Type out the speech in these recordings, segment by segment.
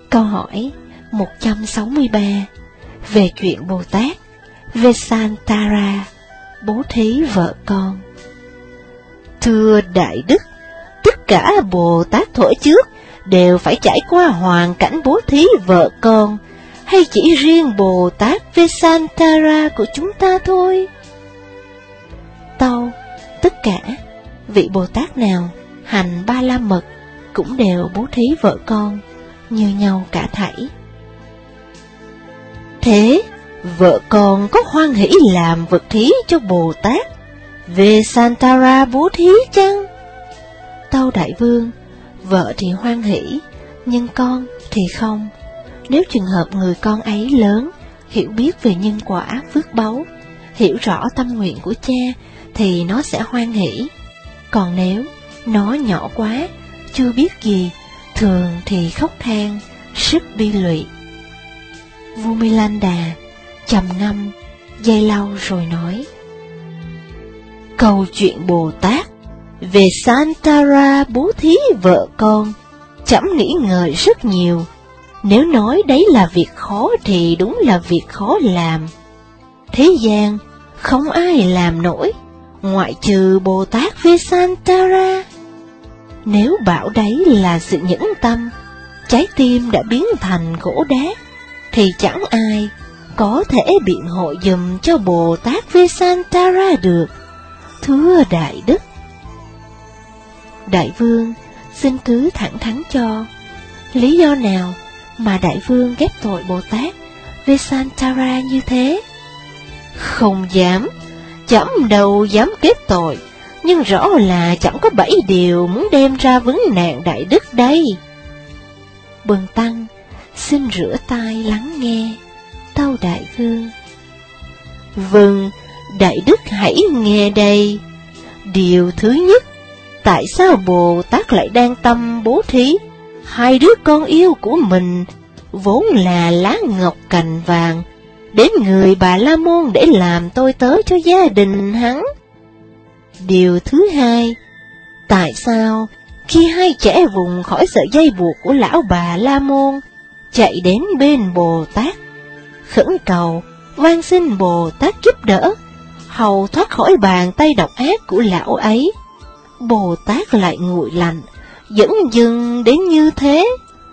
Câu hỏi 163 về chuyện Bồ Tát Vesantara bố thí vợ con. Thưa Đại Đức, tất cả Bồ Tát thuở trước đều phải trải qua hoàn cảnh bố thí vợ con, hay chỉ riêng Bồ Tát Vesantara của chúng ta thôi? Tâu, tất cả vị Bồ Tát nào hành Ba La Mật cũng đều bố thí vợ con như nhau cả thảy. Thế vợ con có hoan hỷ làm vật thí cho Bồ Tát Vesantara bố thí chăng? Tâu Đại Vương, vợ thì hoan hỷ, nhưng con thì không. Nếu trường hợp người con ấy lớn, hiểu biết về nhân quả phước báu, hiểu rõ tâm nguyện của cha, thì nó sẽ hoan hỷ. Còn nếu nó nhỏ quá, chưa biết gì, thường thì khóc than, rất bi lụy. Vua Milanda trầm ngâm giây lâu rồi nói: câu chuyện Bồ Tát Vesantara bố thí vợ con, trẫm nghĩ ngợi rất nhiều. Nếu nói đấy là việc khó thì đúng là việc khó làm. Thế gian không ai làm nổi, ngoại trừ Bồ Tát Vesantara. Nếu bảo đấy là sự nhẫn tâm, trái tim đã biến thành gỗ đá, thì chẳng ai có thể biện hộ giùm cho Bồ Tát Vesantara được. Thưa Đại Đức, Đại Vương xin cứ thẳng thắn cho, lý do nào mà Đại Vương ghép tội Bồ Tát Vesantara như thế? Không dám, trẫm đâu dám kết tội, nhưng rõ là chẳng có 7 điều muốn đem ra vấn nạn Đại Đức đây. Bần tăng xin rửa tai lắng nghe. Tâu Đại Vương: vâng, Đại Đức hãy nghe đây. Điều thứ nhất, tại sao Bồ Tát lại đang tâm bố thí hai đứa con yêu của mình, vốn là lá ngọc cành vàng, đến người Bà La Môn để làm tôi tớ cho gia đình hắn? Điều thứ hai, tại sao khi hai trẻ vùng khỏi sợi dây buộc của lão Bà La Môn, chạy đến bên Bồ Tát, khẩn cầu van xin Bồ Tát giúp đỡ, hầu thoát khỏi bàn tay độc ác của lão ấy, Bồ Tát lại nguội lạnh, dẫn dừng đến như thế?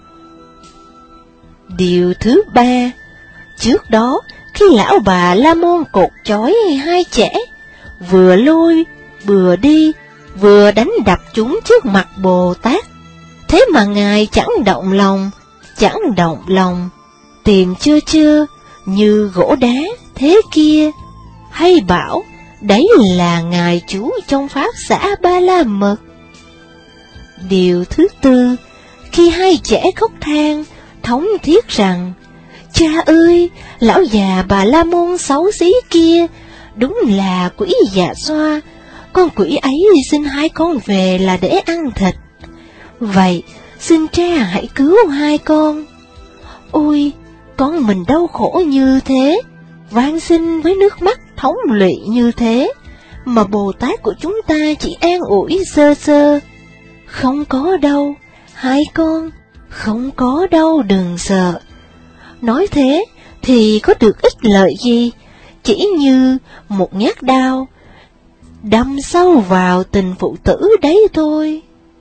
Điều thứ ba, trước đó khi lão Bà La Môn cột chói hai trẻ, vừa lôi vừa đi, vừa đánh đập chúng trước mặt Bồ Tát, thế mà Ngài chẳng động lòng, tìm chưa như gỗ đá thế kia, hay bảo đấy là Ngài trú trong pháp xã Ba La Mật? Điều thứ tư, khi hai trẻ khóc than thống thiết rằng: cha ơi, lão già Bà La Môn xấu xí kia, đúng là quỷ dạ xoa, con quỷ ấy xin hai con về là để ăn thịt. Vậy xin cha hãy cứu hai con. Ôi, con mình đau khổ như thế, van xin với nước mắt thống lụy như thế, mà Bồ Tát của chúng ta chỉ an ủi sơ sơ: không có đâu, hai con, không có đâu, đừng sợ. Nói thế thì có được ích lợi gì, chỉ như một nhát đao đâm sâu vào tình phụ tử đấy thôi.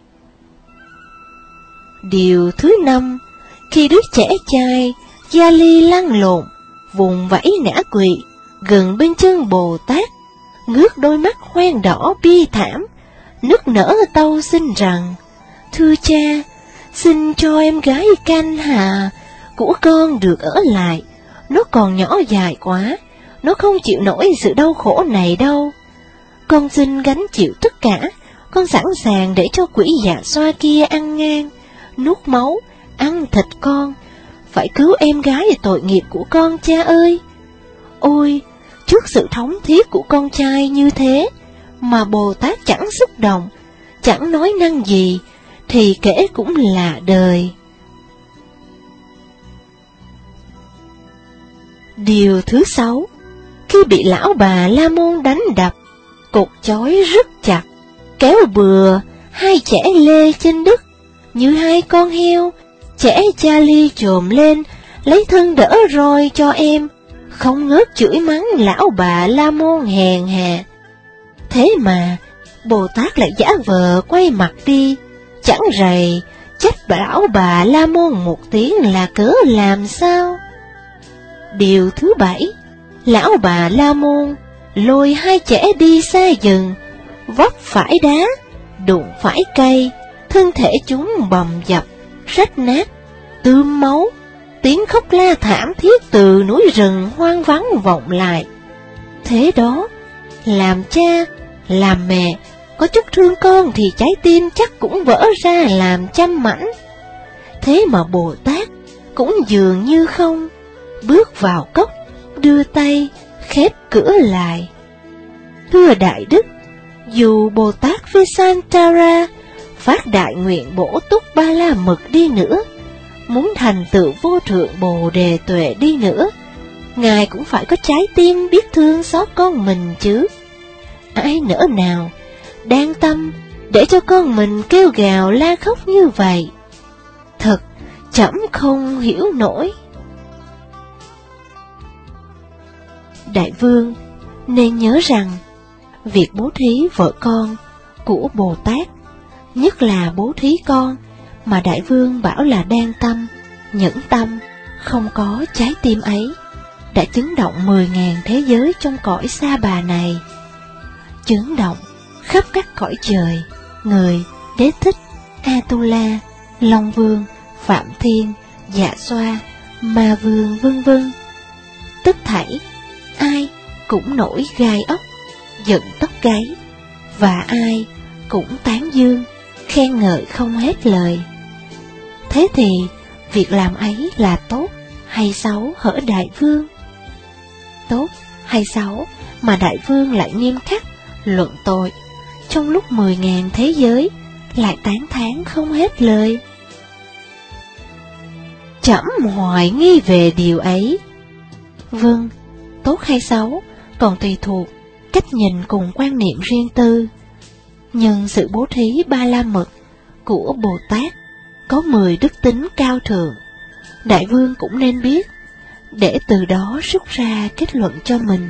Điều thứ năm, khi đứa trẻ trai gia ly lăn lộn, vùng vẫy ngã quỵ gần bên chân Bồ Tát, ngước đôi mắt hoen đỏ bi thảm, nức nở tâu xin rằng: thưa cha, xin cho em gái Canh Hà của con được ở lại, nó còn nhỏ dài quá, nó không chịu nổi sự đau khổ này đâu. Con xin gánh chịu tất cả, con sẵn sàng để cho quỷ dạ xoa kia ăn ngang, nuốt máu, ăn thịt con. Phải cứu em gái tội nghiệp của con, cha ơi. Ôi, trước sự thống thiết của con trai như thế, mà Bồ Tát chẳng xúc động, chẳng nói năng gì, thì kể cũng là đời. Điều thứ sáu, khi bị lão Bà La Môn đánh đập, cột chói rất chặt, kéo bừa hai trẻ lê trên đất như hai con heo, trẻ Charlie chồm lên, lấy thân đỡ roi cho em, không ngớt chửi mắng lão bà La Môn hèn hạ. Thế mà Bồ Tát lại giả vờ quay mặt đi, chẳng rầy trách lão bà La Môn một tiếng là cớ làm sao. Điều thứ 7, lão bà La Môn lôi hai trẻ đi xa rừng, vấp phải đá, đụng phải cây, thân thể chúng bầm dập, rách nát, tươm máu, tiếng khóc la thảm thiết từ núi rừng hoang vắng vọng lại. Thế đó, làm cha, làm mẹ, có chút thương con thì trái tim chắc cũng vỡ ra làm trăm mảnh. Thế mà Bồ Tát cũng dường như không, bước vào cốc, đưa tay, khép cửa lại. Thưa Đại Đức, dù Bồ Tát Vesantara phát đại nguyện bổ túc Ba La Mật đi nữa, muốn thành tựu vô thượng Bồ Đề Tuệ đi nữa, Ngài cũng phải có trái tim biết thương xót con mình chứ. Ai nỡ nào đang tâm để cho con mình kêu gào la khóc như vậy? Thật trẫm không hiểu nổi. Đại vương nên nhớ rằng việc bố thí vợ con của Bồ Tát, nhất là bố thí con mà Đại vương bảo là đan tâm, nhẫn tâm, không có trái tim ấy, đã chấn động 10.000 thế giới trong cõi sa bà này, chấn động khắp các cõi trời, người, Đế Thích, Atula, Long Vương, Phạm Thiên, Dạ Xoa, Ma Vương vân vân. Tất thảy ai cũng nổi gai ốc, giận tóc gáy, và ai cũng tán dương, khen ngợi không hết lời. Thế thì việc làm ấy là tốt hay xấu hỡi Đại vương? Tốt hay xấu mà Đại vương lại nghiêm khắc luận tội, trong lúc 10.000 thế giới lại tán thán không hết lời? Trẫm hoài nghi về điều ấy. Vâng, tốt hay xấu còn tùy thuộc cách nhìn cùng quan niệm riêng tư. Nhưng sự bố thí Ba La Mật của Bồ Tát có 10 đức tính cao thượng, Đại vương cũng nên biết, để từ đó rút ra kết luận cho mình.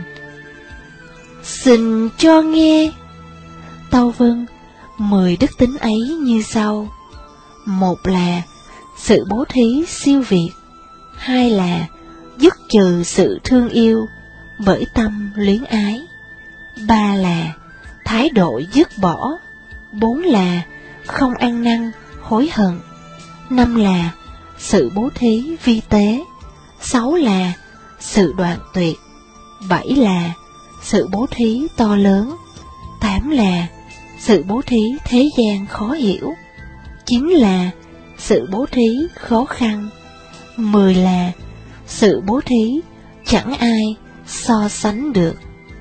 Xin cho nghe. Tâu vâng, 10 đức tính ấy như sau. 1 là sự bố thí siêu việt. 2 là dứt trừ sự thương yêu bởi tâm luyến ái. 3 là thái độ dứt bỏ. 4 là không ăn năn hối hận. 5 là sự bố thí vi tế. 6 là sự đoạn tuyệt. 7 là sự bố thí to lớn. 8 là sự bố thí thế gian khó hiểu. 9 là sự bố thí khó khăn. 10 là sự bố thí chẳng ai so sánh được.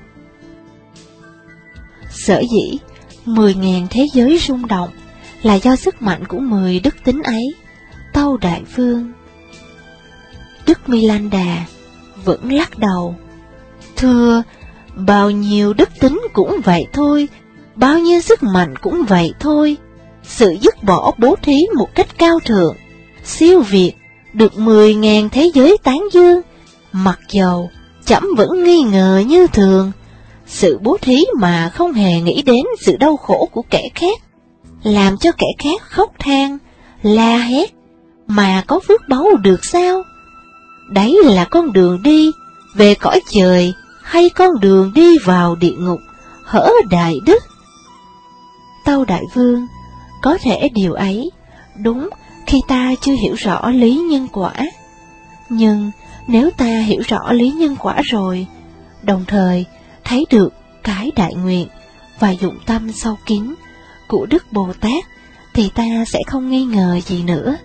Sở dĩ 10.000 thế giới rung động là do sức mạnh của 10 đức tính ấy. Tâu Đại vương. Đức Milanda vẫn lắc đầu. Thưa, bao nhiêu đức tính cũng vậy thôi, bao nhiêu sức mạnh cũng vậy thôi. Sự dứt bỏ bố thí một cách cao thượng, siêu việt, được 10.000 thế giới tán dương, mặc dầu trẫm vẫn nghi ngờ như thường. Sự bố thí mà không hề nghĩ đến sự đau khổ của kẻ khác, làm cho kẻ khác khóc than, la hét, mà có phước báu được sao? Đấy là con đường đi về cõi trời hay con đường đi vào địa ngục, hỡi Đại Đức? Tâu Đại vương, có thể điều ấy đúng khi ta chưa hiểu rõ lý nhân quả. Nhưng nếu ta hiểu rõ lý nhân quả rồi, đồng thời thấy được cái đại nguyện và dụng tâm sâu kín của Đức Bồ Tát, thì ta sẽ không nghi ngờ gì nữa.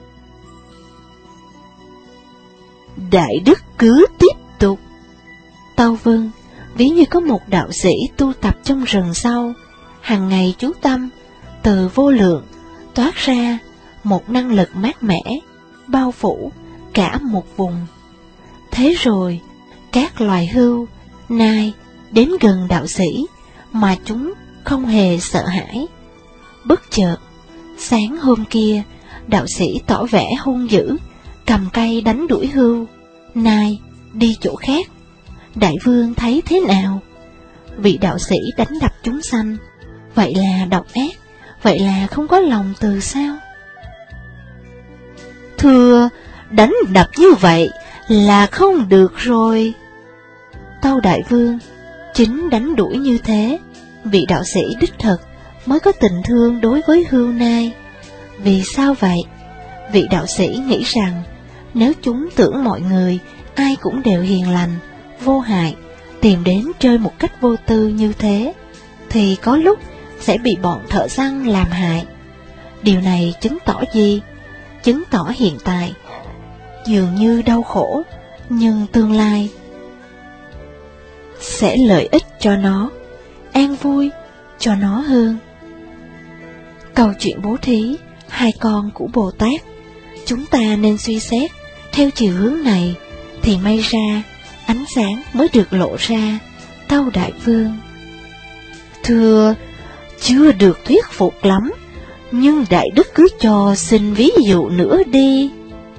Đại Đức cứ tiếp tục. Tâu vâng, ví như có một đạo sĩ tu tập trong rừng sâu, hàng ngày chú tâm, từ vô lượng toát ra một năng lực mát mẻ, bao phủ cả một vùng. Thế rồi, các loài hươu, nai đến gần đạo sĩ mà chúng không hề sợ hãi. Bất chợt, sáng hôm kia, Đạo sĩ tỏ vẻ hung dữ, cầm cây đánh đuổi Hưu, Nai đi chỗ khác. Đại vương thấy thế nào? Vị đạo sĩ đánh đập chúng sanh, vậy là độc ác, vậy là không có lòng từ sao? Thưa, đánh đập như vậy là không được rồi. Tâu đại vương, chính đánh đuổi như thế, vị đạo sĩ đích thực mới có tình thương đối với Hưu Nai. Vì sao vậy? Vị đạo sĩ nghĩ rằng, nếu chúng tưởng mọi người ai cũng đều hiền lành, vô hại, tìm đến chơi một cách vô tư như thế, thì có lúc sẽ bị bọn thợ săn làm hại. Điều này chứng tỏ gì? Chứng tỏ hiện tại dường như đau khổ, nhưng tương lai sẽ lợi ích cho nó, an vui cho nó hơn. Câu chuyện bố thí hai con của Bồ Tát, chúng ta nên suy xét theo chiều hướng này, thì may ra ánh sáng mới được lộ ra. Tâu đại vương, thưa, chưa được thuyết phục lắm, nhưng đại đức cứ cho xin ví dụ nữa đi.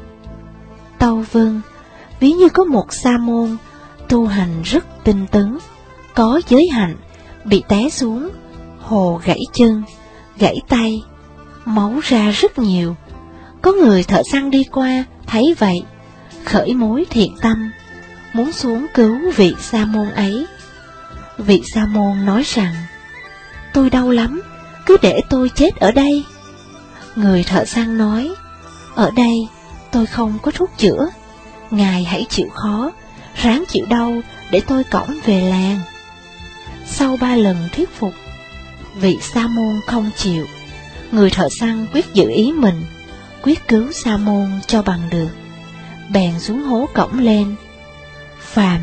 Tâu vâng, ví như có một sa môn tu hành rất tinh tấn, có giới hạnh, bị té xuống hồ gãy chân, gãy tay, máu ra rất nhiều. Có người thợ săn đi qua thấy vậy, khởi mối thiện tâm, muốn xuống cứu vị sa môn ấy. Vị sa môn nói rằng, tôi đau lắm, cứ để tôi chết ở đây. Người thợ săn nói, ở đây tôi không có thuốc chữa, ngài hãy chịu khó, ráng chịu đau để tôi cõng về làng. Sau 3 lần thuyết phục, vị sa môn không chịu. Người thợ săn quyết giữ ý mình, quyết cứu sa môn cho bằng được. Bèn xuống hố cõng lên. Phàm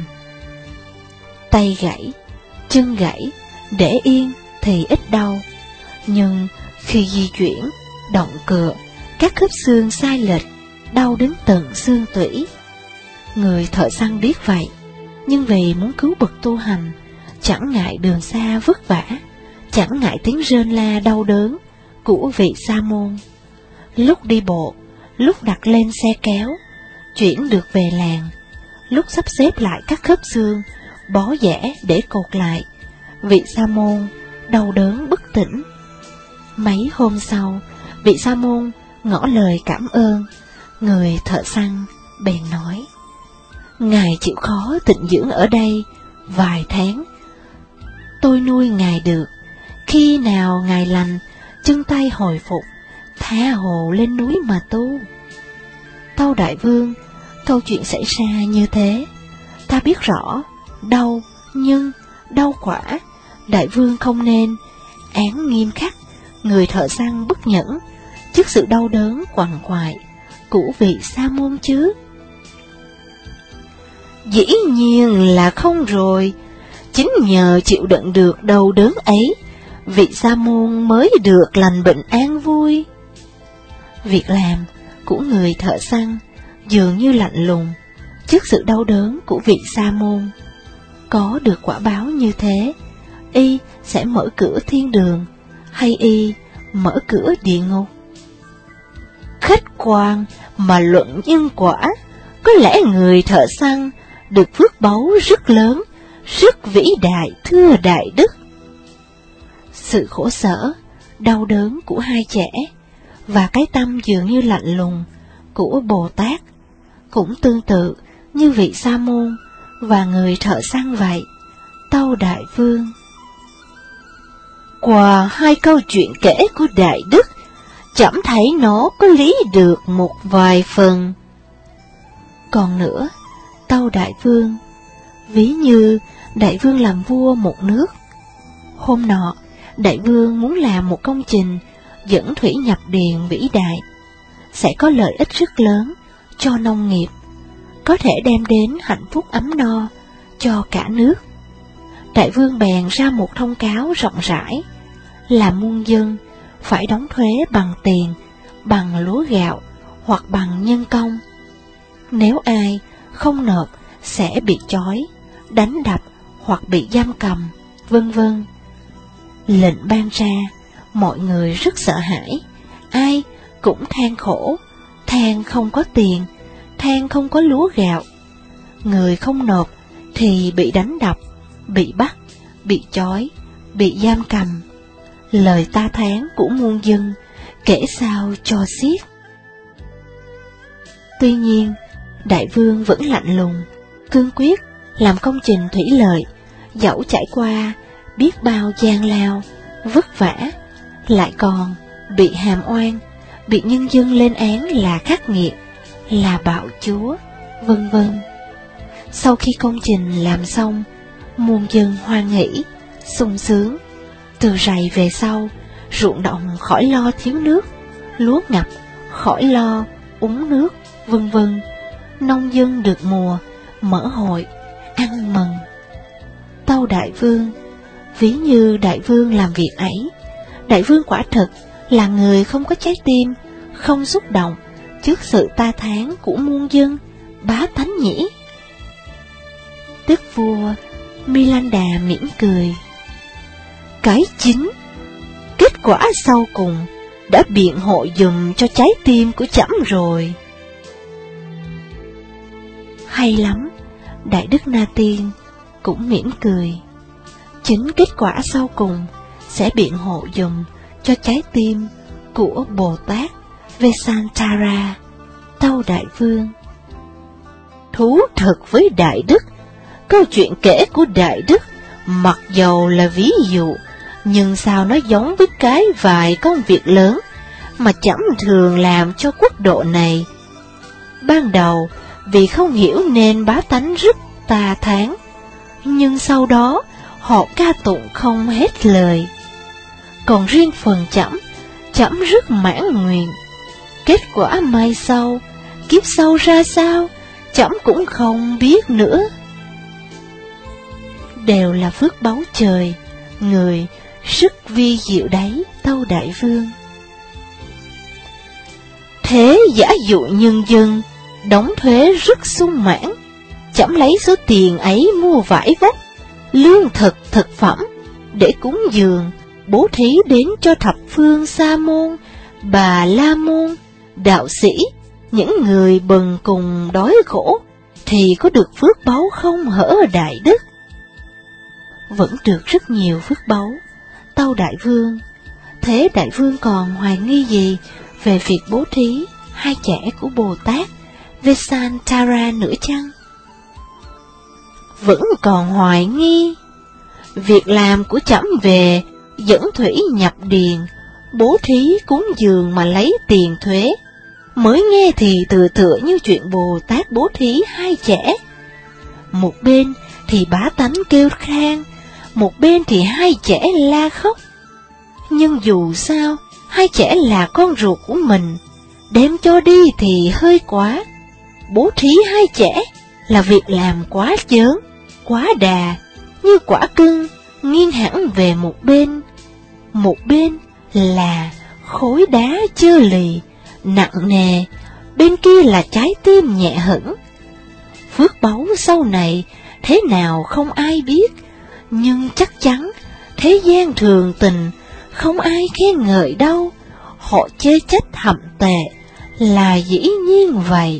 tay gãy, chân gãy, để yên thì ít đau, nhưng khi di chuyển, động cựa, các khớp xương sai lệch, đau đến tận xương tủy. Người thợ săn biết vậy, nhưng vì muốn cứu bậc tu hành, chẳng ngại đường xa vất vả, chẳng ngại tiếng rên la đau đớn của vị sa môn. Lúc đi bộ, lúc đặt lên xe kéo, chuyển được về làng, lúc sắp xếp lại các khớp xương, bó giẻ để cột lại, vị sa môn đau đớn bất tỉnh. Mấy hôm sau, vị sa môn ngỏ lời cảm ơn. Người thợ săn bèn nói, ngài chịu khó tịnh dưỡng ở đây vài tháng, tôi nuôi ngài được. Khi nào ngài lành, chân tay hồi phục, tha hồ lên núi mà tu. Tâu đại vương, câu chuyện xảy ra như thế, ta biết rõ, đau, nhưng đau quả, đại vương không nên án nghiêm khắc người thợ săn bất nhẫn trước sự đau đớn quằn quại của vị sa môn chứ. Dĩ nhiên là không rồi, chính nhờ chịu đựng được đau đớn ấy, vị sa môn mới được lành bệnh an vui. Việc làm của người thợ săn dường như lạnh lùng trước sự đau đớn của vị sa môn. Có được quả báo như thế, y sẽ mở cửa thiên đường, hay y mở cửa địa ngục? Khách quan mà luận nhân quả, có lẽ người thợ săn được phước báu rất lớn, rất vĩ đại, thưa đại đức. Sự khổ sở, đau đớn của hai trẻ và cái tâm dường như lạnh lùng của Bồ Tát cũng tương tự như vị sa môn và người thợ săn vậy. Tâu đại vương, qua hai câu chuyện kể của đại đức, trẫm thấy nó có lý được một vài phần. Còn nữa, tâu đại vương, ví như đại vương làm vua một nước. Hôm nọ, đại vương muốn làm một công trình dẫn thủy nhập điền vĩ đại, sẽ có lợi ích rất lớn cho nông nghiệp, có thể đem đến hạnh phúc ấm no cho cả nước. Đại vương bèn ra một thông cáo rộng rãi, là muôn dân phải đóng thuế bằng tiền, bằng lúa gạo hoặc bằng nhân công. Nếu ai không nộp sẽ bị trói, đánh đập hoặc bị giam cầm, vân vân. Lệnh ban ra, mọi người rất sợ hãi, ai cũng than khổ, than không có tiền, than không có lúa gạo. Người không nộp thì bị đánh đập, bị bắt, bị trói, bị giam cầm. Lời ta thán của muôn dân kể sao cho xiết. Tuy nhiên, đại vương vẫn lạnh lùng, cương quyết làm công trình thủy lợi, dẫu trải qua biết bao gian lao, vất vả, lại còn bị hàm oan, bị nhân dân lên án là khắc nghiệt, là bạo chúa, vân vân. Sau khi công trình làm xong, muôn dân hoan hỷ, sung sướng. Từ rày về sau, ruộng đồng khỏi lo thiếu nước, lúa ngập khỏi lo úng nước, vân vân. Nông dân được mùa, mở hội, ăn mừng. Tâu đại vương, ví như đại vương làm việc ấy, đại vương quả thực là người không có trái tim, không xúc động trước sự ta thán của muôn dân, bá tánh nhỉ. Đức vua Milanda mỉm cười. Cái chính, kết quả sau cùng đã biện hộ dùm cho trái tim của trẫm rồi. Hay lắm, Đại Đức Na Tiên cũng mỉm cười. Chính kết quả sau cùng sẽ biện hộ dùm cho trái tim của Bồ Tát Vesantara. Tâu đại vương, thú thật với Đại Đức, câu chuyện kể của Đại Đức mặc dầu là ví dụ, nhưng sao nó giống với cái vài công việc lớn mà trẫm thường làm cho quốc độ này. Ban đầu vì không hiểu nên bá tánh rất ta thán, nhưng sau đó họ ca tụng không hết lời. Còn riêng phần trẫm rất mãn nguyện. Kết quả mai sau, kiếp sau ra sao, trẫm cũng không biết nữa. Đều là phước báu trời, người sức vi diệu đấy, tâu đại vương. Thế giả dụ nhân dân đóng thuế rất sung mãn, trẫm lấy số tiền ấy mua vải vóc, lương thực, thực phẩm để cúng dường, bố thí đến cho thập phương Sa môn, Bà La môn, đạo sĩ, những người bần cùng đói khổ, thì có được phước báu không hở Đại Đức? Vẫn được rất nhiều phước báu, tâu đại vương. Thế đại vương còn hoài nghi gì về việc bố thí hai trẻ của Bồ Tát Vesantara nữa chăng? Vẫn còn hoài nghi. Việc làm của trẫm về dẫn thủy nhập điền, bố thí cúng dường mà lấy tiền thuế, mới nghe thì tựa như chuyện Bồ Tát bố thí hai trẻ. Một bên thì bá tánh kêu khan, một bên thì hai trẻ la khóc. Nhưng dù sao, hai trẻ là con ruột của mình, đem cho đi thì hơi quá. Bố thí hai trẻ là việc làm quá chớn, quá đà, như quả cưng nghiêng hẳn về một bên là khối đá chơ lì, nặng nề, bên kia là trái tim nhẹ hững. Phước báu sau này thế nào không ai biết, nhưng chắc chắn thế gian thường tình không ai khen ngợi đâu, họ chê trách hậm tệ là dĩ nhiên vậy.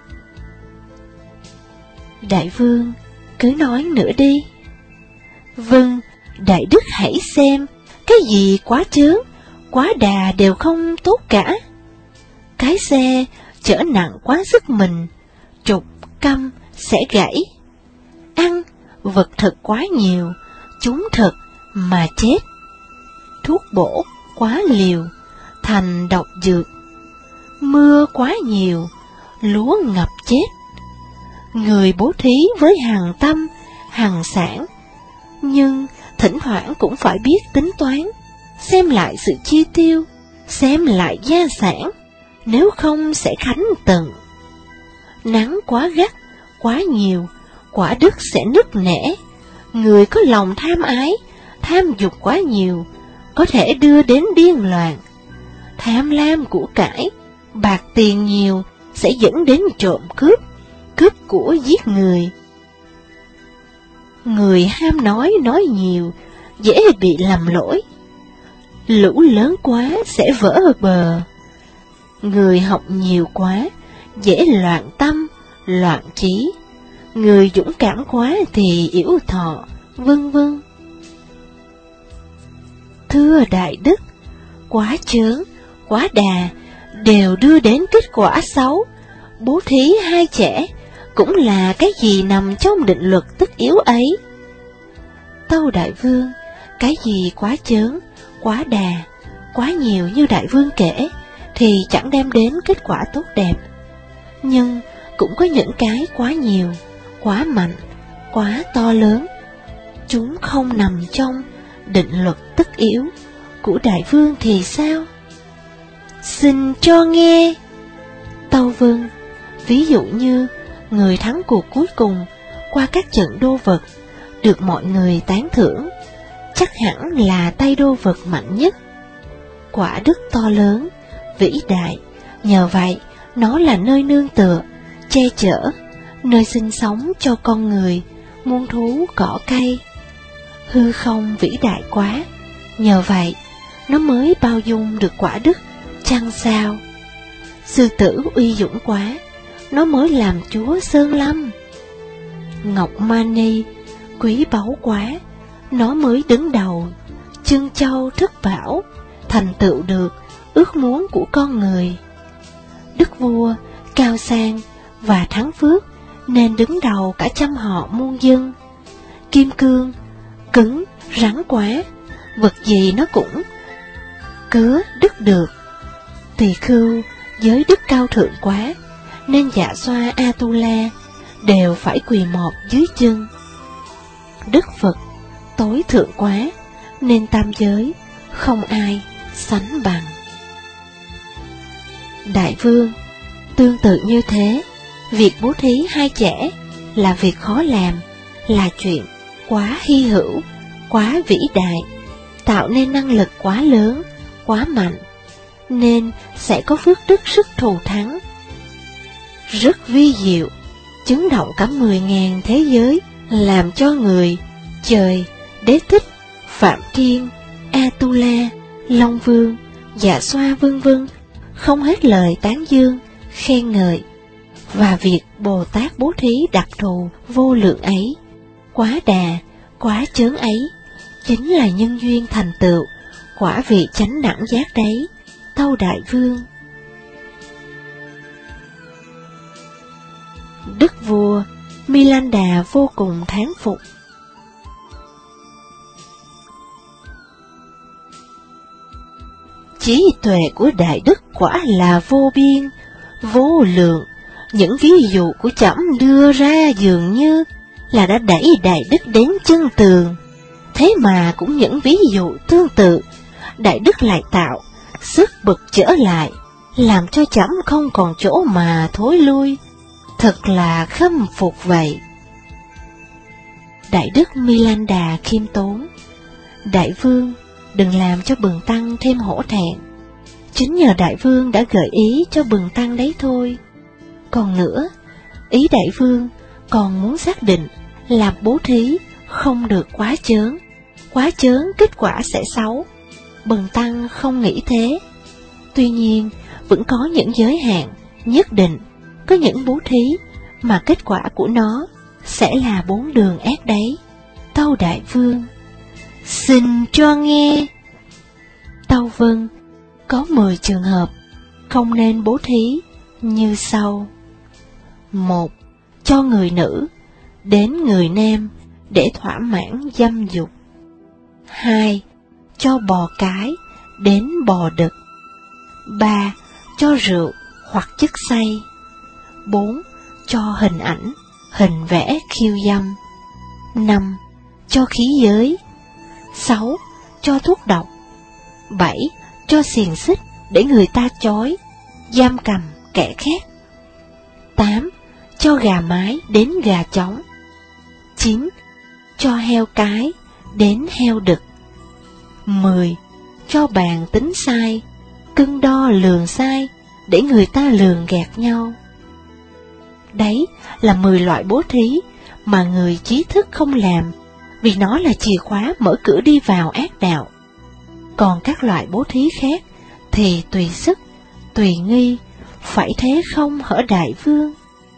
Đại vương, cứ nói nữa đi. Vâng, Đại Đức hãy xem, cái gì quá chớn, quá đà đều không tốt cả. Cái xe chở nặng quá sức mình, trục, căm sẽ gãy. Ăn, vật thực quá nhiều, chúng thực mà chết. Thuốc bổ quá liều, thành độc dược. Mưa quá nhiều, lúa ngập chết. Người bố thí với hằng tâm, hằng sản, nhưng thỉnh thoảng cũng phải biết tính toán, xem lại sự chi tiêu, xem lại gia sản, nếu không sẽ khánh tận. Nắng quá gắt, quá nhiều, quả đất sẽ nứt nẻ. Người có lòng tham ái, tham dục quá nhiều, có thể đưa đến điên loạn. Tham lam của cải, bạc tiền nhiều sẽ dẫn đến trộm cướp, cướp của giết người. Người ham nói nhiều, dễ bị làm lỗi. Lũ lớn quá sẽ vỡ bờ. Người học nhiều quá, dễ loạn tâm, loạn trí. Người dũng cảm quá thì yểu thọ, vân vân. Thưa đại đức, quá chớn, quá đà đều đưa đến kết quả xấu. Bố thí hai trẻ cũng là cái gì nằm trong định luật tất yếu ấy. Tâu đại vương, cái gì quá chớn, quá đà, quá nhiều như đại vương kể thì chẳng đem đến kết quả tốt đẹp. Nhưng cũng có những cái quá nhiều, quá mạnh, quá to lớn. Chúng không nằm trong định luật tất yếu của đại vương thì sao? Xin cho nghe. Tâu vâng, ví dụ như người thắng cuộc cuối cùng qua các trận đô vật, được mọi người tán thưởng, chắc hẳn là tay đô vật mạnh nhất. Quả đức to lớn, vĩ đại, nhờ vậy nó là nơi nương tựa, che chở, nơi sinh sống cho con người, muôn thú cỏ cây. Hư không vĩ đại quá, nhờ vậy nó mới bao dung được quả đức, chăng sao? Sư tử uy dũng quá, nó mới làm chúa Sơn Lâm. Ngọc Mani quý báu quá, nó mới đứng đầu, Chương Châu Thất Bảo, thành tựu được ước muốn của con người. Đức vua cao sang và thắng phước nên đứng đầu cả trăm họ muôn dân. Kim cương cứng rắn quá, vật gì nó cũng cứa đứt được. Tỳ khưu giới đức cao thượng quá, nên Dạ Xoa Atula đều phải quỳ mọp dưới chân. Đức Phật tối thượng quá, nên tam giới không ai sánh bằng. Đại vương, tương tự như thế, việc bố thí hai trẻ là việc khó làm, là chuyện quá hy hữu, quá vĩ đại, tạo nên năng lực quá lớn, quá mạnh, nên sẽ có phước đức sức thù thắng. Rất vi diệu, chấn động cả 10.000 thế giới, làm cho người, trời, Đế Thích, Phạm Thiên, Atula, Long Vương, Dạ Xoa vân vân, không hết lời tán dương, khen ngợi. Và việc Bồ Tát bố thí đặc thù vô lượng ấy, quá đà, quá chớn ấy, chính là nhân duyên thành tựu quả vị chánh đẳng giác đấy, tâu đại vương. Đức vua Milanda vô cùng thán phục. Trí tuệ của đại đức quả là vô biên, vô lượng. Những ví dụ của trẫm đưa ra dường như là đã đẩy đại đức đến chân tường. Thế mà cũng những ví dụ tương tự, đại đức lại tạo sức bực trở lại, làm cho trẫm không còn chỗ mà thối lui. Thật là khâm phục vậy. Đại đức Milanda khiêm tốn. Đại vương, đừng làm cho Bần tăng thêm hổ thẹn. Chính nhờ đại vương đã gợi ý cho Bần tăng đấy thôi. Còn nữa, ý đại vương còn muốn xác định làm bố thí không được quá chớn kết quả sẽ xấu. Bần tăng không nghĩ thế. Tuy nhiên, vẫn có những giới hạn nhất định, có những bố thí mà kết quả của nó sẽ là 4 đường ác đấy. Tâu đại vương, xin cho nghe. Tâu vâng, có 10 trường hợp không nên bố thí như sau. 1. Cho người nữ đến người nam để thỏa mãn dâm dục. 2. Cho bò cái đến bò đực. 3. Cho rượu hoặc chất say. 4. Cho hình ảnh, hình vẽ khiêu dâm. 5. Cho khí giới. 6. Cho thuốc độc. 7. Cho xiềng xích để người ta chói, giam cầm kẻ khác. 8. Cho gà mái đến gà trống. 9. Cho heo cái đến heo đực. 10. Cho bàn tính sai, cân đo lường sai để người ta lường gạt nhau. Đấy là 10 loại bố thí mà người trí thức không làm, vì nó là chìa khóa mở cửa đi vào ác đạo. Còn các loại bố thí khác thì tùy sức, tùy nghi, phải thế không hở đại vương?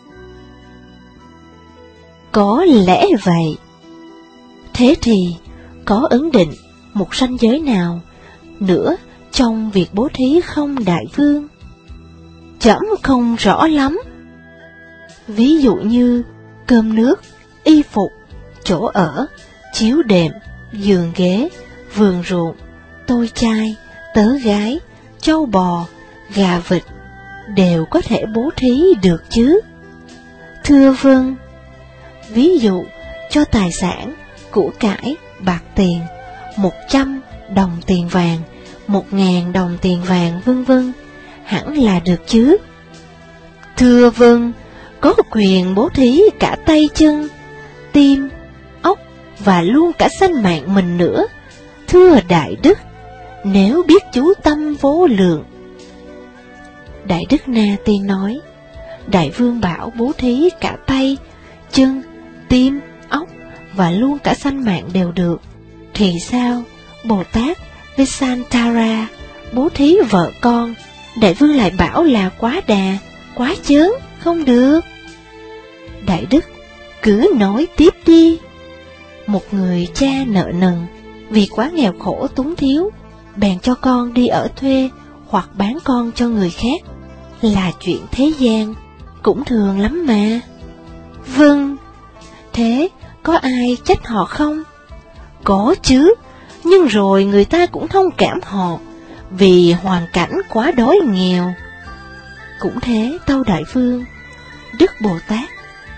Có lẽ vậy. Thế thì có ấn định một ranh giới nào nữa trong việc bố thí không đại vương? Trẫm không rõ lắm. Ví dụ như cơm nước, y phục, chỗ ở, chiếu đệm, giường ghế, vườn ruộng, tôi trai, tớ gái, trâu bò, gà vịt đều có thể bố thí được chứ? Thưa vâng. Ví dụ cho tài sản, của cải, bạc tiền, 100 đồng tiền vàng, 1000 đồng tiền vàng vân vân, hẳn là được chứ? Thưa vâng. Có quyền bố thí cả tay chân, tim, óc và luôn cả sanh mạng mình nữa, thưa đại đức, nếu biết chú tâm vô lượng. Đại đức Na Tiên nói, đại vương bảo bố thí cả tay, chân, tim, óc và luôn cả sanh mạng đều được, thì sao Bồ Tát Visantara bố thí vợ con, đại vương lại bảo là quá đà, quá chớn, không được? Đại đức cứ nói tiếp đi. Một người cha nợ nần, vì quá nghèo khổ túng thiếu, bèn cho con đi ở thuê hoặc bán con cho người khác, là chuyện thế gian, cũng thường lắm mà. Vâng. Thế có ai trách họ không? Có chứ, nhưng rồi người ta cũng thông cảm họ, vì hoàn cảnh quá đói nghèo. Cũng thế tâu đại vương, Đức Bồ Tát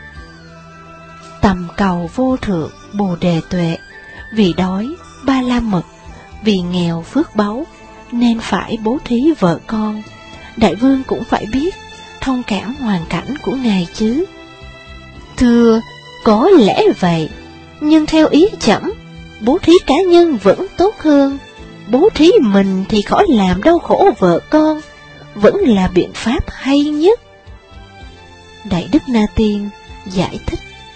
tầm cầu vô thượng Bồ Đề Tuệ, vì đói Ba La Mật, vì nghèo phước báu, nên phải bố thí vợ con. Đại vương cũng phải biết, thông cảm hoàn cảnh của ngài chứ? Thưa, có lẽ vậy, nhưng theo ý trẫm, bố thí cá nhân vẫn tốt hơn. Bố thí mình thì khỏi làm đau khổ vợ con, vẫn là biện pháp hay nhất. Đại đức Na Tiên giải thích,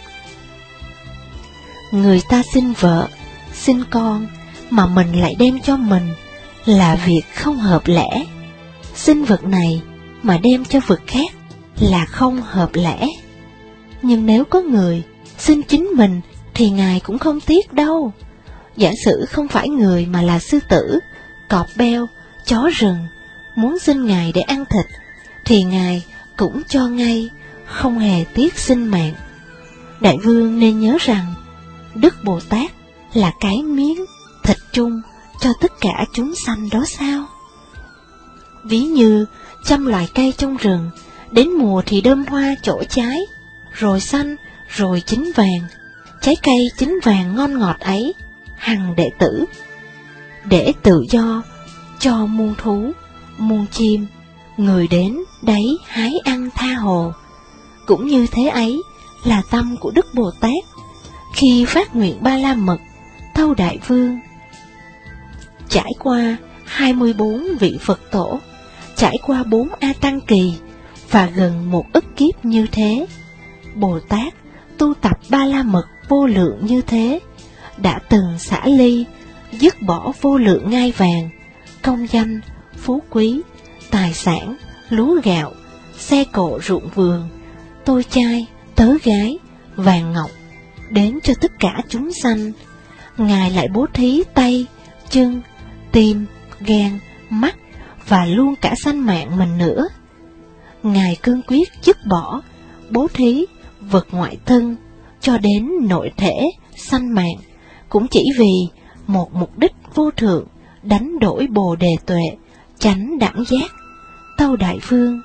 người ta sinh vợ, sinh con, mà mình lại đem cho mình, là việc không hợp lẽ. Sinh vật này mà đem cho vật khác là không hợp lẽ. Nhưng nếu có người sinh chính mình thì ngài cũng không tiếc đâu. Giả sử không phải người mà là sư tử, cọp beo, chó rừng muốn sinh ngài để ăn thịt, thì ngài cũng cho ngay, không hề tiếc sinh mạng. Đại vương nên nhớ rằng Đức Bồ Tát là cái miếng thịt chung cho tất cả chúng sanh đó sao? Ví như trăm loài cây trong rừng, đến mùa thì đơm hoa trổ trái, rồi xanh, rồi chín vàng. Trái cây chín vàng ngon ngọt ấy, hằng đệ tử để tự do cho muôn thú, muôn chim, người đến đấy hái ăn tha hồ. Cũng như thế ấy là tâm của Đức Bồ Tát khi phát nguyện Ba La Mật, tâu đại vương. Trải qua 24 vị Phật tổ, trải qua 4 A Tăng Kỳ và gần 1 ức kiếp như thế, Bồ Tát tu tập Ba La Mật vô lượng như thế, đã từng xả ly, dứt bỏ vô lượng ngai vàng, công danh, phú quý, tài sản, lúa gạo, xe cộ ruộng vườn, tôi trai, tớ gái, vàng ngọc, đến cho tất cả chúng sanh. Ngài lại bố thí tay, chân, tim, gan, mắt và luôn cả sanh mạng mình nữa. Ngài cương quyết dứt bỏ, bố thí vật ngoại thân cho đến nội thể, sanh mạng, cũng chỉ vì một mục đích vô thượng, đánh đổi Bồ Đề Tuệ, chánh đẳng giác. Tâu đại vương,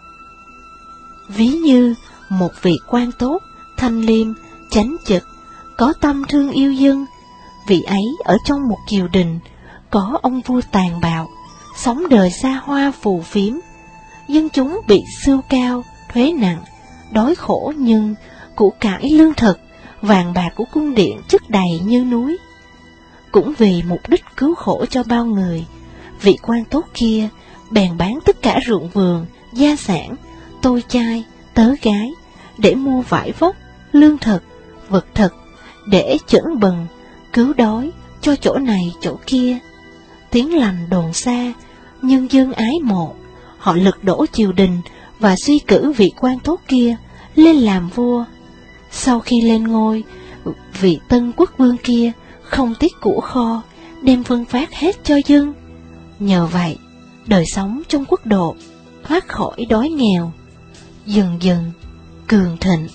ví như một vị quan tốt, thanh liêm, chánh trực, có tâm thương yêu dân, vị ấy ở trong một triều đình, có ông vua tàn bạo, sống đời xa hoa phù phiếm, dân chúng bị sưu cao, thuế nặng, đói khổ, nhưng của cải lương thực, vàng bạc của cung điện chất đầy như núi. Cũng vì mục đích cứu khổ cho bao người, vị quan tốt kia bèn bán tất cả ruộng vườn, gia sản, tôi trai, tớ gái, để mua vải vóc, lương thực, vật thực, để chẩn bần, cứu đói cho chỗ này chỗ kia. Tiếng lành đồn xa, nhân dân ái mộ, họ lật đổ triều đình và suy cử vị quan tốt kia lên làm vua. Sau khi lên ngôi, vị tân quốc vương kia không tiếc của kho, đem phân phát hết cho dân. Nhờ vậy, đời sống trong quốc độ thoát khỏi đói nghèo, dần dần cường thịnh.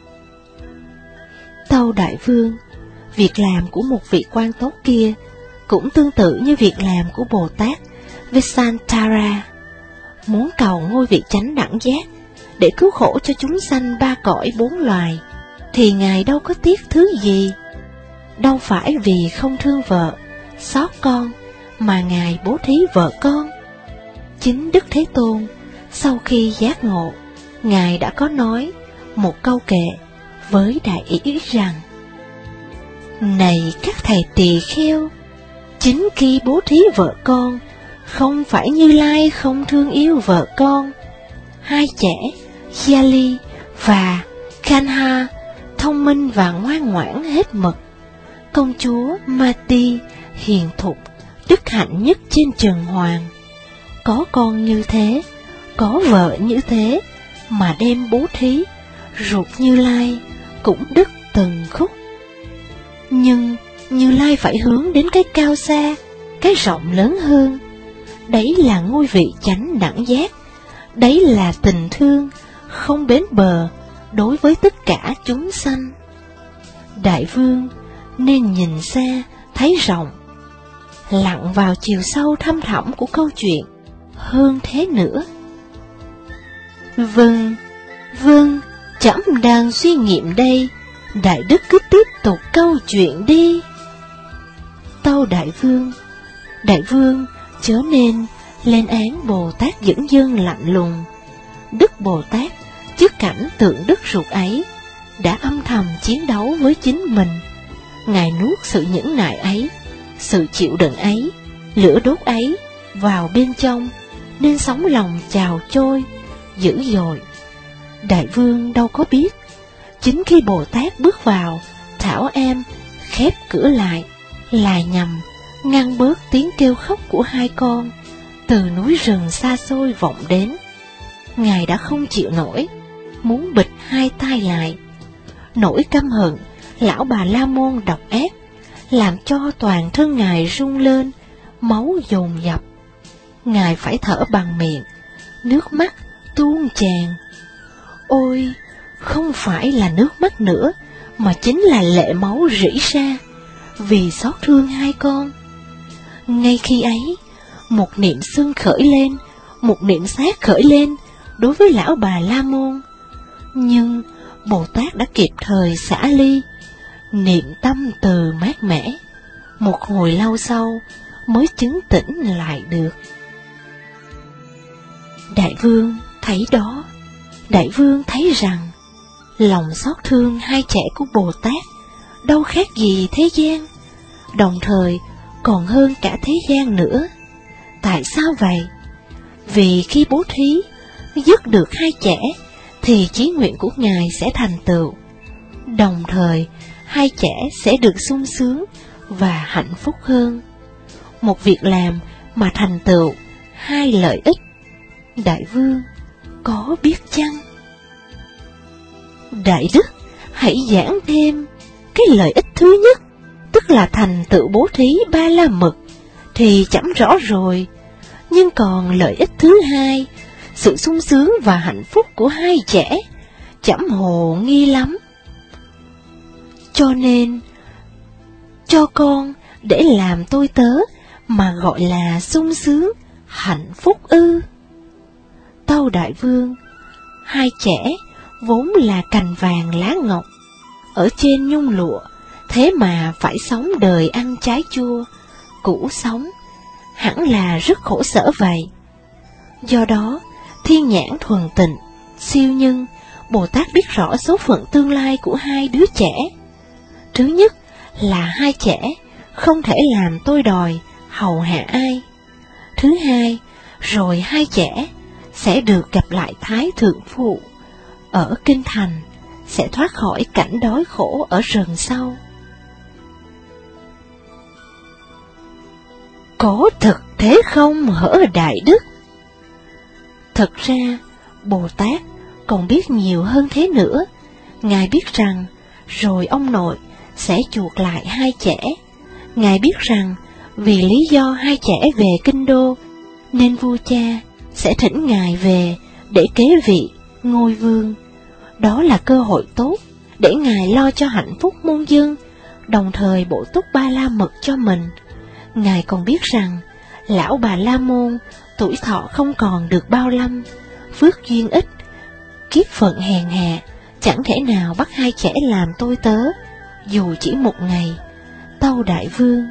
Tâu Đại Vương, việc làm của một vị quan tốt kia cũng tương tự như việc làm của Bồ Tát Vishantara, muốn cầu ngôi vị chánh đẳng giác để cứu khổ cho chúng sanh ba cõi bốn loài, thì Ngài đâu có tiếc thứ gì. Đâu phải vì không thương vợ, xót con mà Ngài bố thí vợ con. Chính Đức Thế Tôn sau khi giác ngộ, Ngài đã có nói một câu kệ với đại ý rằng: Này các thầy tỳ kheo, chính khi bố thí vợ con, không phải Như Lai không thương yêu vợ con. Hai trẻ Yali và Kanha thông minh và ngoan ngoãn hết mực. Công chúa Mati hiền thục, đức hạnh nhất trên trần hoàng. Có con như thế, có vợ như thế, mà đem bố thí, ruột Như Lai cũng đứt từng khúc. Nhưng Như Lai phải hướng đến cái cao xa, cái rộng lớn hơn. Đấy là ngôi vị chánh đẳng giác, đấy là tình thương không bến bờ đối với tất cả chúng sanh. Đại Vương nên nhìn xa thấy rộng, lặn vào chiều sâu thâm thẳm của câu chuyện hơn thế nữa. Vâng, trẫm đang suy nghiệm đây. Đại đức cứ tiếp tục câu chuyện đi. Tâu Đại Vương chớ nên lên án Bồ Tát dẫn dân lạnh lùng. Đức Bồ Tát trước cảnh tượng đức ruột ấy đã âm thầm chiến đấu với chính mình. Ngài nuốt sự nhẫn nại ấy, sự chịu đựng ấy, lửa đốt ấy vào bên trong, nên sóng lòng trào trôi dữ dội. Đại Vương đâu có biết, chính khi Bồ Tát bước vào thảo am, khép cửa lại là nhằm ngăn bớt tiếng kêu khóc của hai con từ núi rừng xa xôi vọng đến. Ngài đã không chịu nổi, muốn bịt hai tai lại. Nỗi căm hận lão Bà La Môn độc ác làm cho toàn thân Ngài rung lên, máu dồn dập. Ngài phải thở bằng miệng, nước mắt tuôn tràn. Ôi, không phải là nước mắt nữa, mà chính là lệ máu rỉ ra, vì xót thương hai con. Ngay khi ấy, một niệm xưng khởi lên, một niệm sát khởi lên đối với lão Bà La Môn. Nhưng Bồ Tát đã kịp thời xả ly, niệm tâm từ mát mẻ, một hồi lâu sau mới chứng tỉnh lại được. Đại Vương thấy đó, Đại Vương thấy rằng lòng xót thương hai trẻ của Bồ Tát đâu khác gì thế gian, đồng thời còn hơn cả thế gian nữa. Tại sao vậy? Vì khi bố thí dứt được hai trẻ thì chí nguyện của Ngài sẽ thành tựu, đồng thời hai trẻ sẽ được sung sướng và hạnh phúc hơn. Một việc làm mà thành tựu hai lợi ích, Đại Vương có biết chăng? Đại đức, hãy giảng thêm. Cái lợi ích thứ nhất, tức là thành tựu bố thí ba la mật, thì chẳng rõ rồi. Nhưng còn lợi ích thứ hai, sự sung sướng và hạnh phúc của hai trẻ, chậm hồ nghi lắm. Cho nên, cho con để làm tôi tớ mà gọi là sung sướng, hạnh phúc ư? Tâu Đại Vương, hai trẻ vốn là cành vàng lá ngọc, ở trên nhung lụa, thế mà phải sống đời ăn trái chua, củ sống, hẳn là rất khổ sở vậy. Do đó, thiên nhãn thuần tịnh, siêu nhân, Bồ Tát biết rõ số phận tương lai của hai đứa trẻ. Thứ nhất là hai trẻ không thể làm tôi đòi, hầu hạ ai. Thứ hai, rồi hai trẻ sẽ được gặp lại Thái Thượng Phụ ở Kinh Thành, sẽ thoát khỏi cảnh đói khổ ở rừng sâu. Có thực thế không hỡi Đại đức? Thật ra, Bồ Tát còn biết nhiều hơn thế nữa. Ngài biết rằng, rồi ông nội sẽ chuộc lại hai trẻ. Ngài biết rằng, vì lý do hai trẻ về Kinh Đô, nên vua cha sẽ thỉnh Ngài về để kế vị ngôi vương. Đó là cơ hội tốt để Ngài lo cho hạnh phúc muôn dân, đồng thời bổ túc Ba La Mật cho mình. Ngài còn biết rằng, lão Bà La Môn tuổi thọ không còn được bao lâm, phước duyên ít, kiếp phận hèn hạ, chẳng thể nào bắt hai trẻ làm tôi tớ, dù chỉ một ngày. Tâu Đại Vương: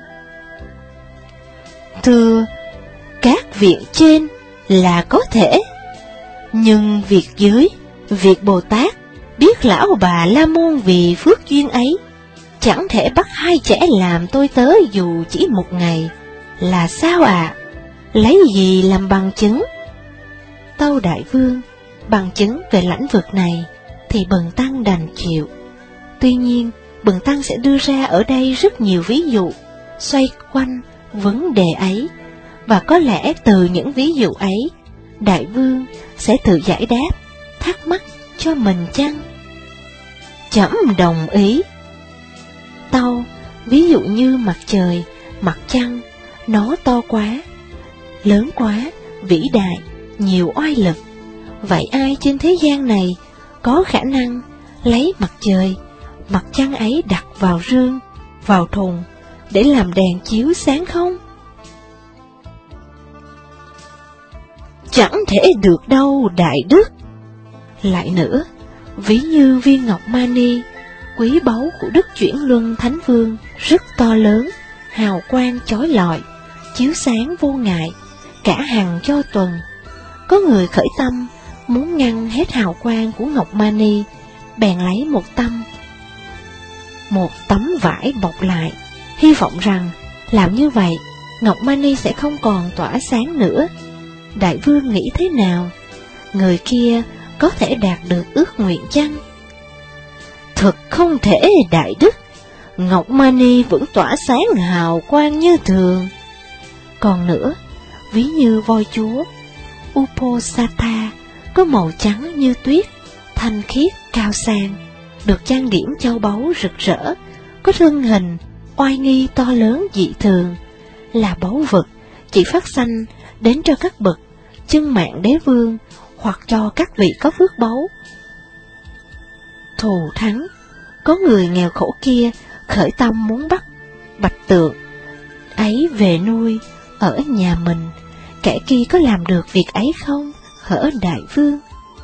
Thưa, các việc trên là có thể, nhưng việc dưới, việc Bồ Tát biết lão Bà La Môn vì phước duyên ấy, chẳng thể bắt hai trẻ làm tôi tớ dù chỉ một ngày, là sao ạ? Lấy gì làm bằng chứng? Tâu Đại Vương: Bằng chứng về lãnh vực này thì Bần Tăng đành chịu. Tuy nhiên, Bần Tăng sẽ đưa ra ở đây rất nhiều ví dụ xoay quanh vấn đề ấy, và có lẽ từ những ví dụ ấy, Đại Vương sẽ tự giải đáp thắc mắc cho mình chăng? Trẫm đồng ý. Tâu: Ví dụ như mặt trời, mặt trăng, nó to quá, lớn quá, vĩ đại, nhiều oai lực. Vậy ai trên thế gian này có khả năng lấy mặt trời, mặt trăng ấy đặt vào rương, vào thùng để làm đèn chiếu sáng không? Chẳng thể được đâu, đại đức. Lại nữa, ví như viên ngọc mani, quý báu của Đức Chuyển Luân Thánh Vương, rất to lớn, hào quang chói lọi, chiếu sáng vô ngại, cả hàng cho tuần. Có người khởi tâm muốn ngăn hết hào quang của ngọc mani, bèn lấy một tấm vải bọc lại, hy vọng rằng làm như vậy ngọc mani sẽ không còn tỏa sáng nữa. Đại Vương nghĩ thế nào? Người kia có thể đạt được ước nguyện chăng? Thật không thể, đại đức. Ngọc mani vẫn tỏa sáng hào quang như thường. Còn nữa, ví như voi chúa Uposatha có màu trắng như tuyết, thanh khiết, cao sang, được trang điểm châu báu rực rỡ, có thân hình oai nghi to lớn dị thường, là báu vật chỉ phát sanh đến cho các bậc chân mạng đế vương hoặc cho các vị có phước báu. Thù thắng, có người nghèo khổ kia khởi tâm muốn bắt bạch tượng ấy về nuôi ở nhà mình, kẻ kia có làm được việc ấy không, hở đại vương?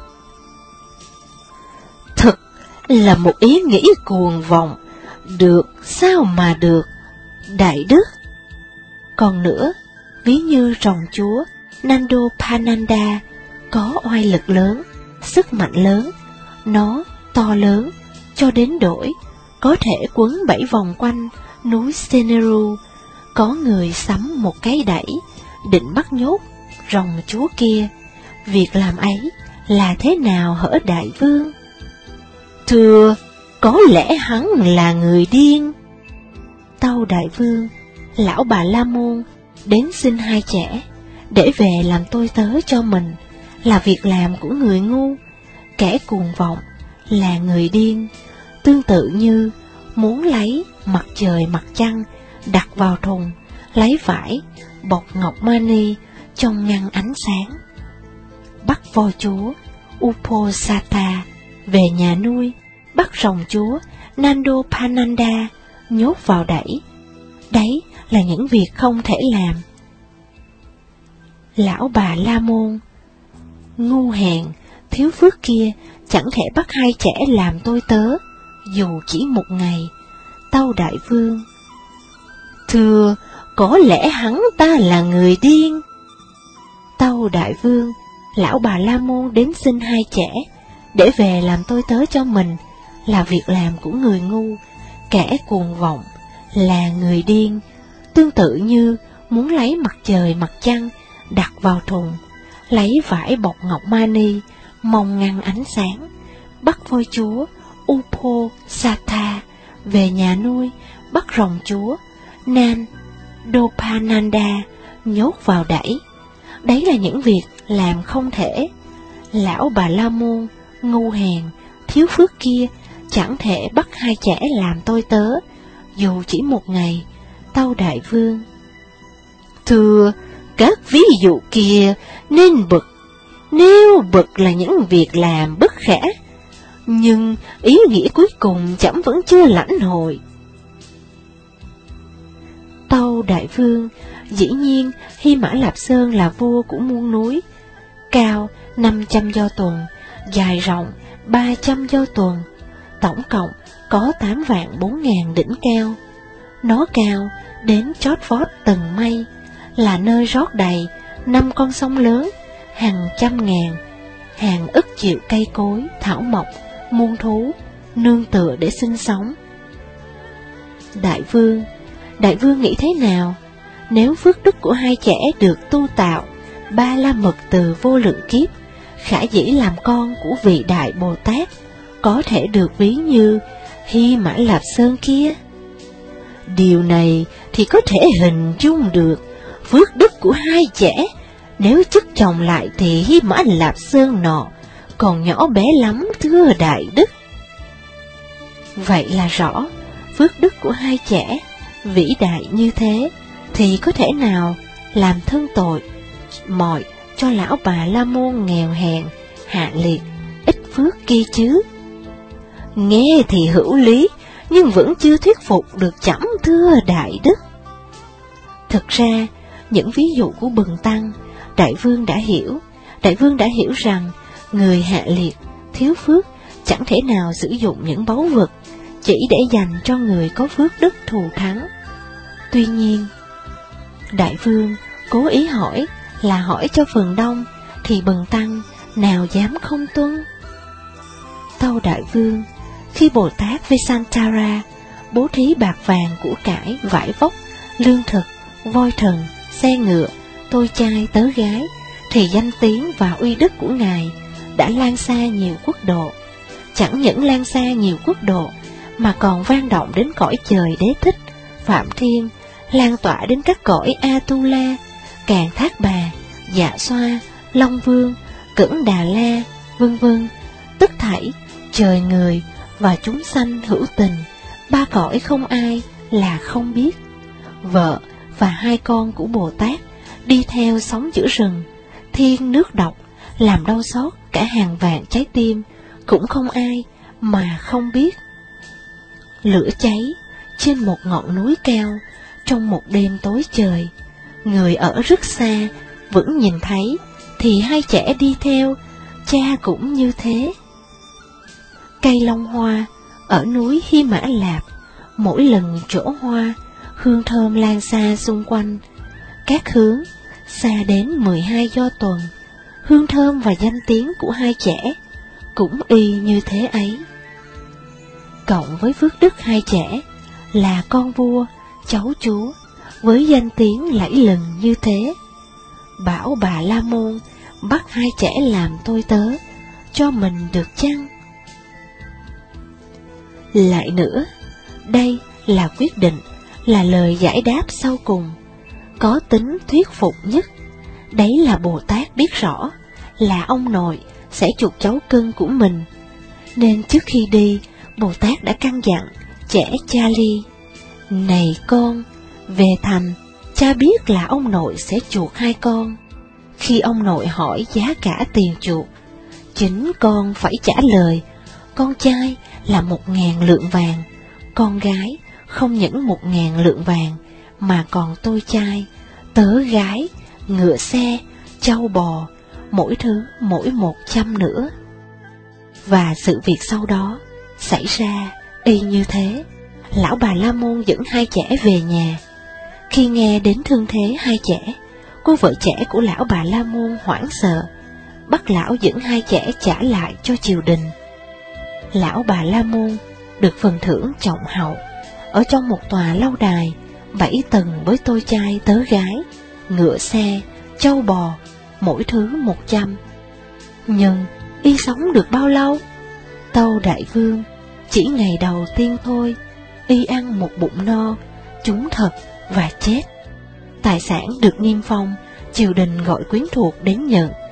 Thật là một ý nghĩ cuồng vọng, được sao mà được, đại đức. Còn nữa, ví như rồng chúa Nandopananda có oai lực lớn, sức mạnh lớn, nó to lớn cho đến đổi có thể quấn 7 vòng quanh núi Seneru. Có người sắm một cái đẩy định bắt nhốt rồng chúa kia. Việc làm ấy là thế nào, hở đại vương? Thưa, có lẽ hắn là người điên. Tâu đại vương: Lão Bà La Môn đến xin hai trẻ để về làm tôi tớ cho mình, là việc làm của người ngu. Kẻ cuồng vọng là người điên, tương tự như muốn lấy mặt trời mặt trăng đặt vào thùng, lấy vải bọc ngọc mani trong ngăn ánh sáng. Bắt voi chúa Uposatha về nhà nuôi, bắt rồng chúa Nandopananda nhốt vào đẩy. Đấy là những việc không thể làm. Lão Bà La Môn ngu hèn, thiếu phước kia chẳng thể bắt hai trẻ làm tôi tớ, dù chỉ một ngày. Tâu đại vương: Thưa, có lẽ hắn ta là người điên. Tâu đại vương: Lão Bà La Môn đến xin hai trẻ để về làm tôi tớ cho mình, là việc làm của người ngu. Kẻ cuồng vọng là người điên, tương tự như muốn lấy mặt trời mặt trăng đặt vào thùng, lấy vải bọc ngọc mani mong ngăn ánh sáng. Bắt voi chúa Uposatha về nhà nuôi, bắt rồng chúa Nandopananda nhốt vào đẩy. Đấy là những việc làm không thể. Lão Bà La Môn, ngu hèn, thiếu phước kia, chẳng thể bắt hai trẻ làm tôi tớ, dù chỉ một ngày. Tâu Đại Vương: Thưa, các ví dụ kia nên bực, nếu bực là những việc làm bất khả, nhưng ý nghĩa cuối cùng chấm vẫn chưa lãnh hội. Tâu Đại Vương: Dĩ nhiên Hy Mã Lạp Sơn là vua của muôn núi, cao 500 do tuần, dài rộng 300 do tuần, tổng cộng có 8.400.000 đỉnh cao. Nó cao đến chót vót tầng mây, là nơi rót đầy 5 con sông lớn, hàng trăm ngàn, hàng ức triệu cây cối, thảo mộc, muôn thú, nương tựa để sinh sống. Đại Vương nghĩ thế nào? Nếu phước đức của hai trẻ được tu tạo, Ba La Mật từ vô lượng kiếp, khả dĩ làm con của vị Đại Bồ Tát, có thể được ví như Hy Mã Lạp Sơn kia. Điều này thì có thể hình dung được. Phước đức của hai trẻ, nếu chức chồng lại thì Hy Mã Lạp Sơn nọ còn nhỏ bé lắm, thưa Đại Đức. Vậy là rõ, phước đức của hai trẻ vĩ đại như thế, thì có thể nào làm thân tội mọi cho lão Bà La Môn nghèo hèn, hạ liệt, ít phước kia chứ? Nghe thì hữu lý, nhưng vẫn chưa thuyết phục được chấm, thưa Đại Đức. Thực ra, những ví dụ của Bần Tăng, Đại Vương đã hiểu. Đại Vương đã hiểu rằng, người hạ liệt, thiếu phước, chẳng thể nào sử dụng những báu vật chỉ để dành cho người có phước đức thù thắng. Tuy nhiên, Đại Vương cố ý hỏi là hỏi cho phần đông, thì Bần Tăng nào dám không tuân. Tâu Đại Vương: Khi Bồ Tát Vesantara bố thí bạc vàng, của cải, vải vóc, lương thực, voi thần, xe ngựa, tôi trai tớ gái, thì danh tiếng và uy đức của Ngài đã lan xa nhiều quốc độ. Chẳng những lan xa nhiều quốc độ, mà còn vang động đến cõi trời Đế Thích, Phạm Thiên, lan tỏa đến các cõi Atula, Càn Thác Bà, Dạ Xoa, Long Vương, Cẩn Đà La, vân vân. Tất thảy trời người và chúng sanh hữu tình, ba cõi không ai là không biết. Vợ và hai con của Bồ Tát đi theo sống giữa rừng, thiên nước độc, làm đau xót cả hàng vạn trái tim, cũng không ai mà không biết. Lửa cháy trên một ngọn núi cao, trong một đêm tối trời, người ở rất xa vẫn nhìn thấy, thì hai trẻ đi theo, cha cũng như thế. Cây long hoa ở núi Hy Mã Lạp, mỗi lần trổ hoa, hương thơm lan xa xung quanh, các hướng, xa đến 12 do tuần. Hương thơm và danh tiếng của hai trẻ cũng y như thế ấy. Cộng với phước đức hai trẻ là con vua, cháu chúa, với danh tiếng lẫy lừng như thế, bảo Bà La Môn bắt hai trẻ làm tôi tớ cho mình được chăng? Lại nữa, đây là quyết định, là lời giải đáp sau cùng, có tính thuyết phục nhất. Đấy là Bồ Tát biết rõ là ông nội sẽ chuộc cháu cưng của mình, nên trước khi đi, Bồ Tát đã căn dặn trẻ Chali: Này con, về thành, cha biết là ông nội sẽ chuộc hai con. Khi ông nội hỏi giá cả tiền chuộc, chính con phải trả lời: con trai là 1.000 lượng vàng, con gái không những 1.000 lượng vàng, mà còn tôi trai, tớ gái, ngựa xe, trâu bò, mỗi thứ mỗi 100 nữa. Và sự việc sau đó xảy ra y như thế. Lão Bà La Môn dẫn hai trẻ về nhà. Khi nghe đến thương thế hai trẻ, cô vợ trẻ của lão Bà La Môn hoảng sợ, bắt lão dẫn hai trẻ trả lại cho triều đình. Lão Bà La Môn được phần thưởng trọng hậu, ở trong một tòa lâu đài 7 tầng với tôi trai tớ gái, ngựa xe, trâu bò, mỗi thứ 100. Nhưng y sống được bao lâu? Tâu Đại Vương: Chỉ ngày đầu tiên thôi, y ăn một bụng no, trúng thật và chết. Tài sản được niêm phong, triều đình gọi quyến thuộc đến nhận,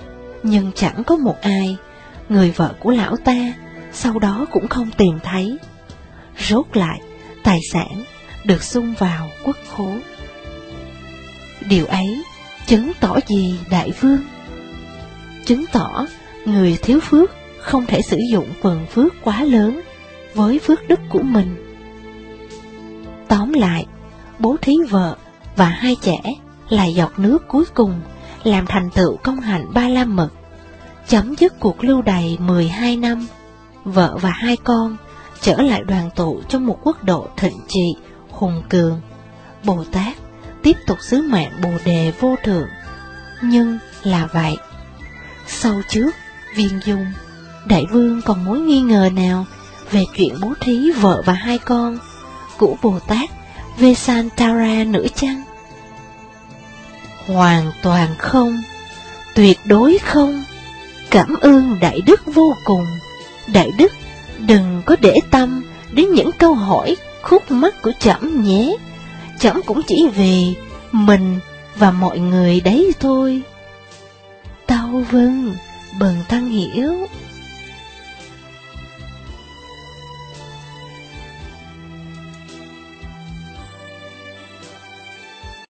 nhưng chẳng có một ai, người vợ của lão ta, sau đó cũng không tìm thấy. Rốt lại, tài sản được sung vào quốc khố. Điều ấy chứng tỏ gì đại vương? Chứng tỏ người thiếu phước không thể sử dụng phần phước quá lớn với phước đức của mình. Tóm lại, bố thí vợ và hai trẻ là giọt nước cuối cùng làm thành tựu công hạnh Ba La Mật, chấm dứt cuộc lưu đày 12 năm. Vợ và hai con trở lại đoàn tụ trong một quốc độ thịnh trị, hùng cường. Bồ Tát tiếp tục sứ mạng Bồ Đề vô thượng. Nhưng là vậy. Sau trước Viên Dung, đại vương còn mối nghi ngờ nào về chuyện bố thí vợ và hai con của Bồ Tát Vesantara nữa chăng? Hoàn toàn không, tuyệt đối không. Cảm ơn đại đức vô cùng. Đại đức đừng có để tâm đến những câu hỏi khúc mắc của trẫm nhé. Trẫm cũng chỉ vì mình và mọi người đấy thôi. Tâu vâng, bần tăng hiểu.